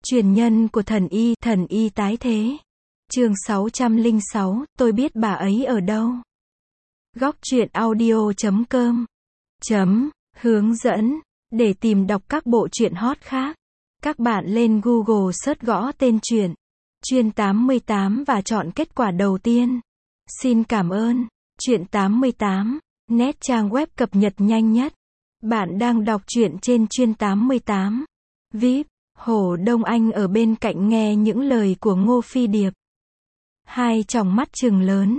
Truyền nhân của thần y tái thế. Chương 606, tôi biết bà ấy ở đâu. Góc truyện audio.com Hướng dẫn. Để tìm đọc các bộ truyện hot khác, các bạn lên Google search gõ tên truyện Truyện 88 và chọn kết quả đầu tiên. Xin cảm ơn. Truyện 88, net trang web cập nhật nhanh nhất. Bạn đang đọc truyện trên Truyện 88. VIP, Hồ Đông Anh ở bên cạnh nghe những lời của Ngô Phi Điệp. Hai tròng mắt trừng lớn.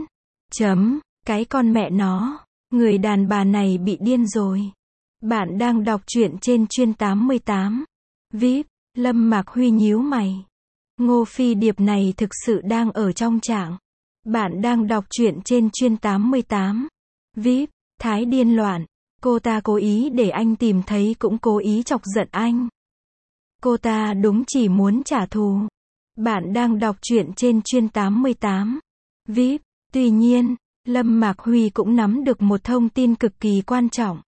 Cái con mẹ nó, người đàn bà này bị điên rồi. Bạn đang đọc truyện trên Truyện 88. VIP, Lâm Mạc Huy nhíu mày. Ngô Phi Điệp này thực sự đang ở trong trạng. Bạn đang đọc truyện trên Truyện 88. VIP, Thái điên loạn. Cô ta cố ý để anh tìm thấy cũng cố ý chọc giận anh. Cô ta đúng chỉ muốn trả thù. Bạn đang đọc truyện trên Truyện 88. VIP, tuy nhiên, Lâm Mạc Huy cũng nắm được một thông tin cực kỳ quan trọng.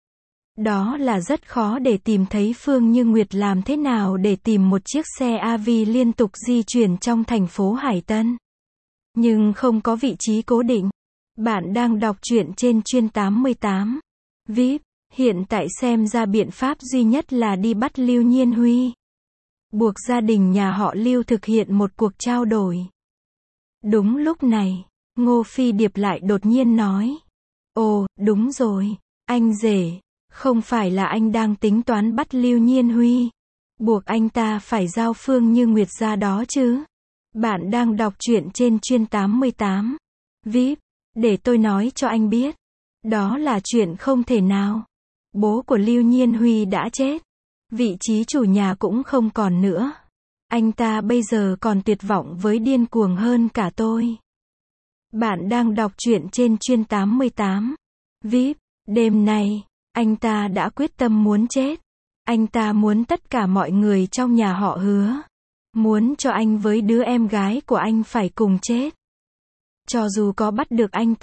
Đó là rất khó để tìm thấy Phương Như Nguyệt. Làm thế nào để tìm một chiếc xe AV liên tục di chuyển trong thành phố Hải Tân, nhưng không có vị trí cố định. Bạn đang đọc truyện trên Truyện 88. VIP, hiện tại xem ra biện pháp duy nhất là đi bắt Lưu Nhiên Huy. Buộc gia đình nhà họ Lưu thực hiện một cuộc trao đổi. Đúng lúc này, Ngô Phi Điệp lại đột nhiên nói. Ồ, đúng rồi, anh rể, không phải là anh đang tính toán bắt Lưu Nhiên Huy, buộc anh ta phải giao Phương Như Nguyệt ra đó chứ? Bạn đang đọc truyện trên Truyện 88. VIP, để tôi nói cho anh biết. Đó là chuyện không thể nào. Bố của Lưu Nhiên Huy đã chết. Vị trí chủ nhà cũng không còn nữa. Anh ta bây giờ còn tuyệt vọng với điên cuồng hơn cả tôi. Bạn đang đọc truyện trên Truyện 88. VIP, đêm nay, anh ta đã quyết tâm muốn chết. Anh ta muốn tất cả mọi người trong nhà họ Hứa. Muốn cho anh với đứa em gái của anh phải cùng chết. Cho dù có bắt được anh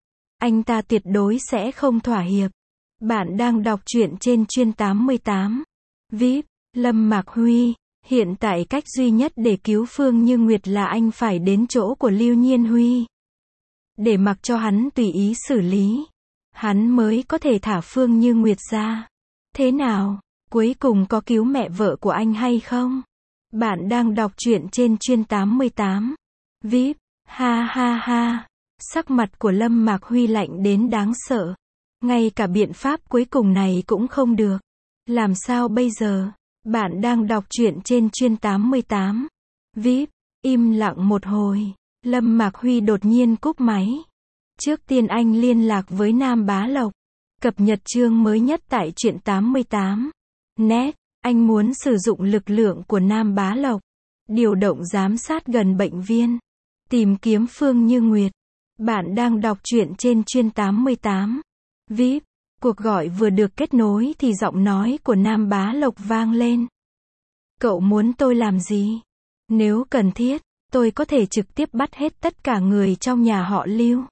ta tuyệt đối sẽ không thỏa hiệp. Bạn đang đọc truyện trên Truyện 88. VIP, Lâm Mạc Huy, hiện tại cách duy nhất để cứu Phương Như Nguyệt là anh phải đến chỗ của Lưu Nhiên Huy. Để mặc cho hắn tùy ý xử lý. Hắn mới có thể thả Phương Như Nguyệt ra. Thế nào, cuối cùng có cứu mẹ vợ của anh hay không? Bạn đang đọc truyện trên Truyện 88. VIP, ha ha ha. Sắc mặt của Lâm Mạc Huy lạnh đến đáng sợ. Ngay cả biện pháp cuối cùng này cũng không được. Làm sao bây giờ? Bạn đang đọc truyện trên Truyện 88. VIP, im lặng một hồi. Lâm Mạc Huy đột nhiên cúp máy. Trước tiên anh liên lạc với Nam Bá Lộc. Cập nhật chương mới nhất tại Truyện 88. Net, anh muốn sử dụng lực lượng của Nam Bá Lộc. Điều động giám sát gần bệnh viện. Tìm kiếm Phương Như Nguyệt. Bạn đang đọc truyện trên Truyện 88. VIP, cuộc gọi vừa được kết nối thì giọng nói của Nam Bá Lộc vang lên. Cậu muốn tôi làm gì? Nếu cần thiết, tôi có thể trực tiếp bắt hết tất cả người trong nhà họ Lưu.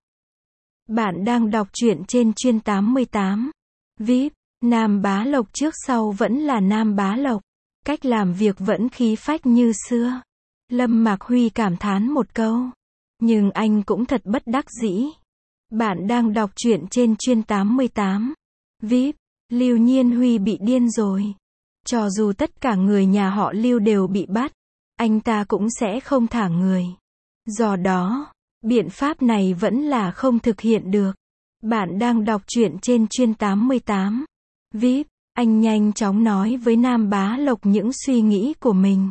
Bạn đang đọc truyện trên Truyện 88. VIP, Nam Bá Lộc trước sau vẫn là Nam Bá Lộc. Cách làm việc vẫn khí phách như xưa. Lâm Mạc Huy cảm thán một câu. Nhưng anh cũng thật bất đắc dĩ. Bạn đang đọc truyện trên Truyện 88. VIP, Lưu Nhiên Huy bị điên rồi. Cho dù tất cả người nhà họ Lưu đều bị bắt, anh ta cũng sẽ không thả người. Do đó, biện pháp này vẫn là không thực hiện được. Bạn đang đọc truyện trên Truyện 88. VIP, anh nhanh chóng nói với Nam Bá Lộc những suy nghĩ của mình.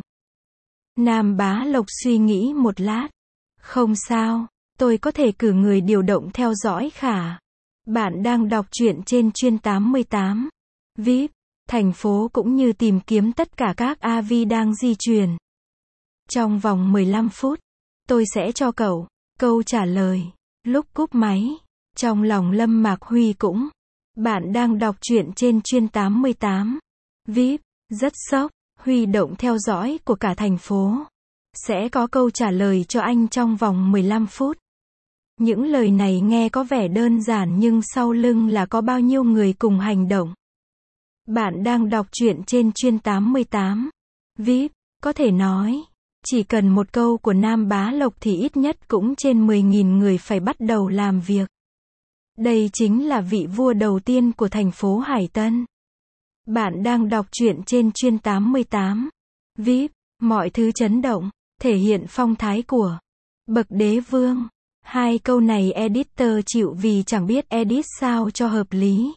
Nam Bá Lộc suy nghĩ một lát. Không sao, tôi có thể cử người điều động theo dõi khả. Bạn đang đọc truyện trên Truyện 88. VIP, thành phố cũng như tìm kiếm tất cả các AV đang di chuyển. Trong vòng 15 phút, tôi sẽ cho cậu câu trả lời. Lúc cúp máy, trong lòng Lâm Mạc Huy cũng. Bạn đang đọc truyện trên Truyện 88. VIP, rất sốc, huy động theo dõi của cả thành phố. Sẽ có câu trả lời cho anh trong vòng 15 phút. Những lời này nghe có vẻ đơn giản nhưng sau lưng là có bao nhiêu người cùng hành động. Bạn đang đọc truyện trên Truyện 88. VIP, Có thể nói, chỉ cần một câu của Nam Bá Lộc thì ít nhất cũng trên 10.000 người phải bắt đầu làm việc. Đây chính là vị vua đầu tiên của thành phố Hải Tân. Bạn đang đọc truyện trên Chuyên 88. VIP, mọi thứ chấn động, thể hiện phong thái của bậc đế vương. Hai câu này editor chịu vì chẳng biết edit sao cho hợp lý.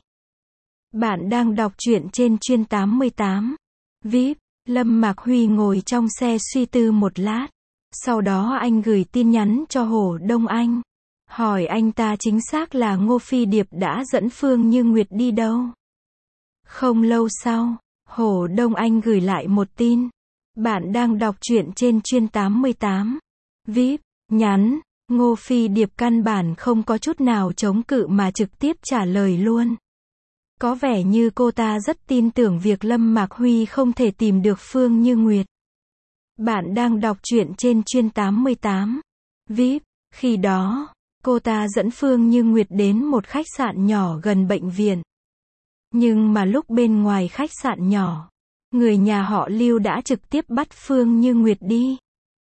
Bạn đang đọc truyện trên Chuyên 88. VIP, Lâm Mạc Huy ngồi trong xe suy tư một lát. Sau đó anh gửi tin nhắn cho Hồ Đông Anh. Hỏi anh ta chính xác là Ngô Phi Điệp đã dẫn Phương Như Nguyệt đi đâu. Không lâu sau, Hồ Đông Anh gửi lại một tin. Bạn đang đọc truyện trên Chuyên 88. VIP, nhắn, Ngô Phi Điệp căn bản không có chút nào chống cự mà trực tiếp trả lời luôn. Có vẻ như cô ta rất tin tưởng việc Lâm Mạc Huy không thể tìm được Phương Như Nguyệt. Bạn đang đọc truyện trên Chuyên 88. VIP, khi đó, cô ta dẫn Phương Như Nguyệt đến một khách sạn nhỏ gần bệnh viện. Nhưng mà lúc bên ngoài khách sạn nhỏ, người nhà họ Lưu đã trực tiếp bắt Phương Như Nguyệt đi.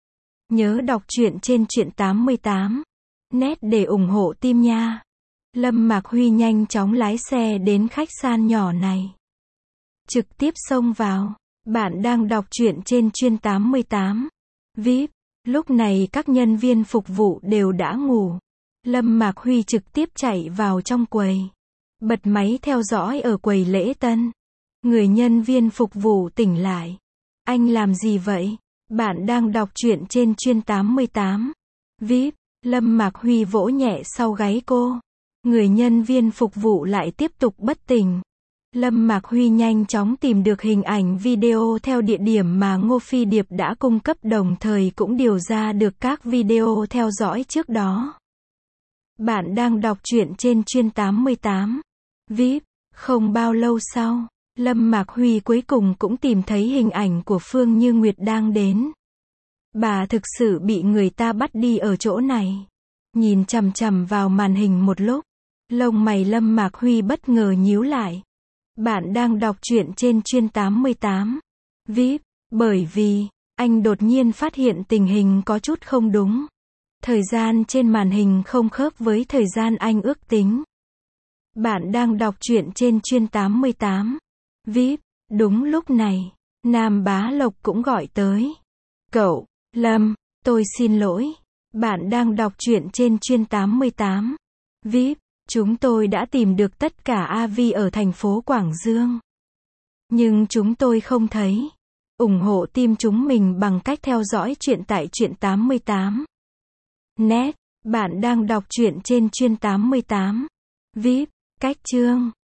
Nhớ đọc truyện trên Chuyên 88. Net để ủng hộ team nha. Lâm Mạc Huy nhanh chóng lái xe đến khách sạn nhỏ này. Trực tiếp xông vào. Bạn đang đọc truyện trên Chuyên 88. VIP, lúc này các nhân viên phục vụ đều đã ngủ. Lâm Mạc Huy trực tiếp chạy vào trong quầy. Bật máy theo dõi ở quầy lễ tân. Người nhân viên phục vụ tỉnh lại. Anh làm gì vậy? Bạn đang đọc truyện trên Chuyên 88. VIP, Lâm Mạc Huy vỗ nhẹ sau gáy cô. Người nhân viên phục vụ lại tiếp tục bất tỉnh. Lâm Mạc Huy nhanh chóng tìm được hình ảnh video theo địa điểm mà Ngô Phi Điệp đã cung cấp, đồng thời cũng điều ra được các video theo dõi trước đó. Bạn đang đọc truyện trên Chuyên 88. VIP, không bao lâu sau, Lâm Mạc Huy cuối cùng cũng tìm thấy hình ảnh của Phương Như Nguyệt đang đến. Bà thực sự bị người ta bắt đi ở chỗ này. Nhìn chằm chằm vào màn hình một lúc, lông mày Lâm Mạc Huy bất ngờ nhíu lại. Bạn đang đọc truyện trên Chuyên 88. VIP, bởi vì, anh đột nhiên phát hiện tình hình có chút không đúng. Thời gian trên màn hình không khớp với thời gian anh ước tính. Bạn đang đọc truyện trên Chuyên 88. VIP, đúng lúc này, Nam Bá Lộc cũng gọi tới. Cậu, Lâm, tôi xin lỗi. Bạn đang đọc truyện trên Chuyên 88. VIP, chúng tôi đã tìm được tất cả AV ở thành phố Quảng Dương. Nhưng chúng tôi không thấy. Ủng hộ team chúng mình bằng cách theo dõi truyện tại Chuyên 88. Net, bạn đang đọc truyện trên Chuyên 88. VIP, cách chương.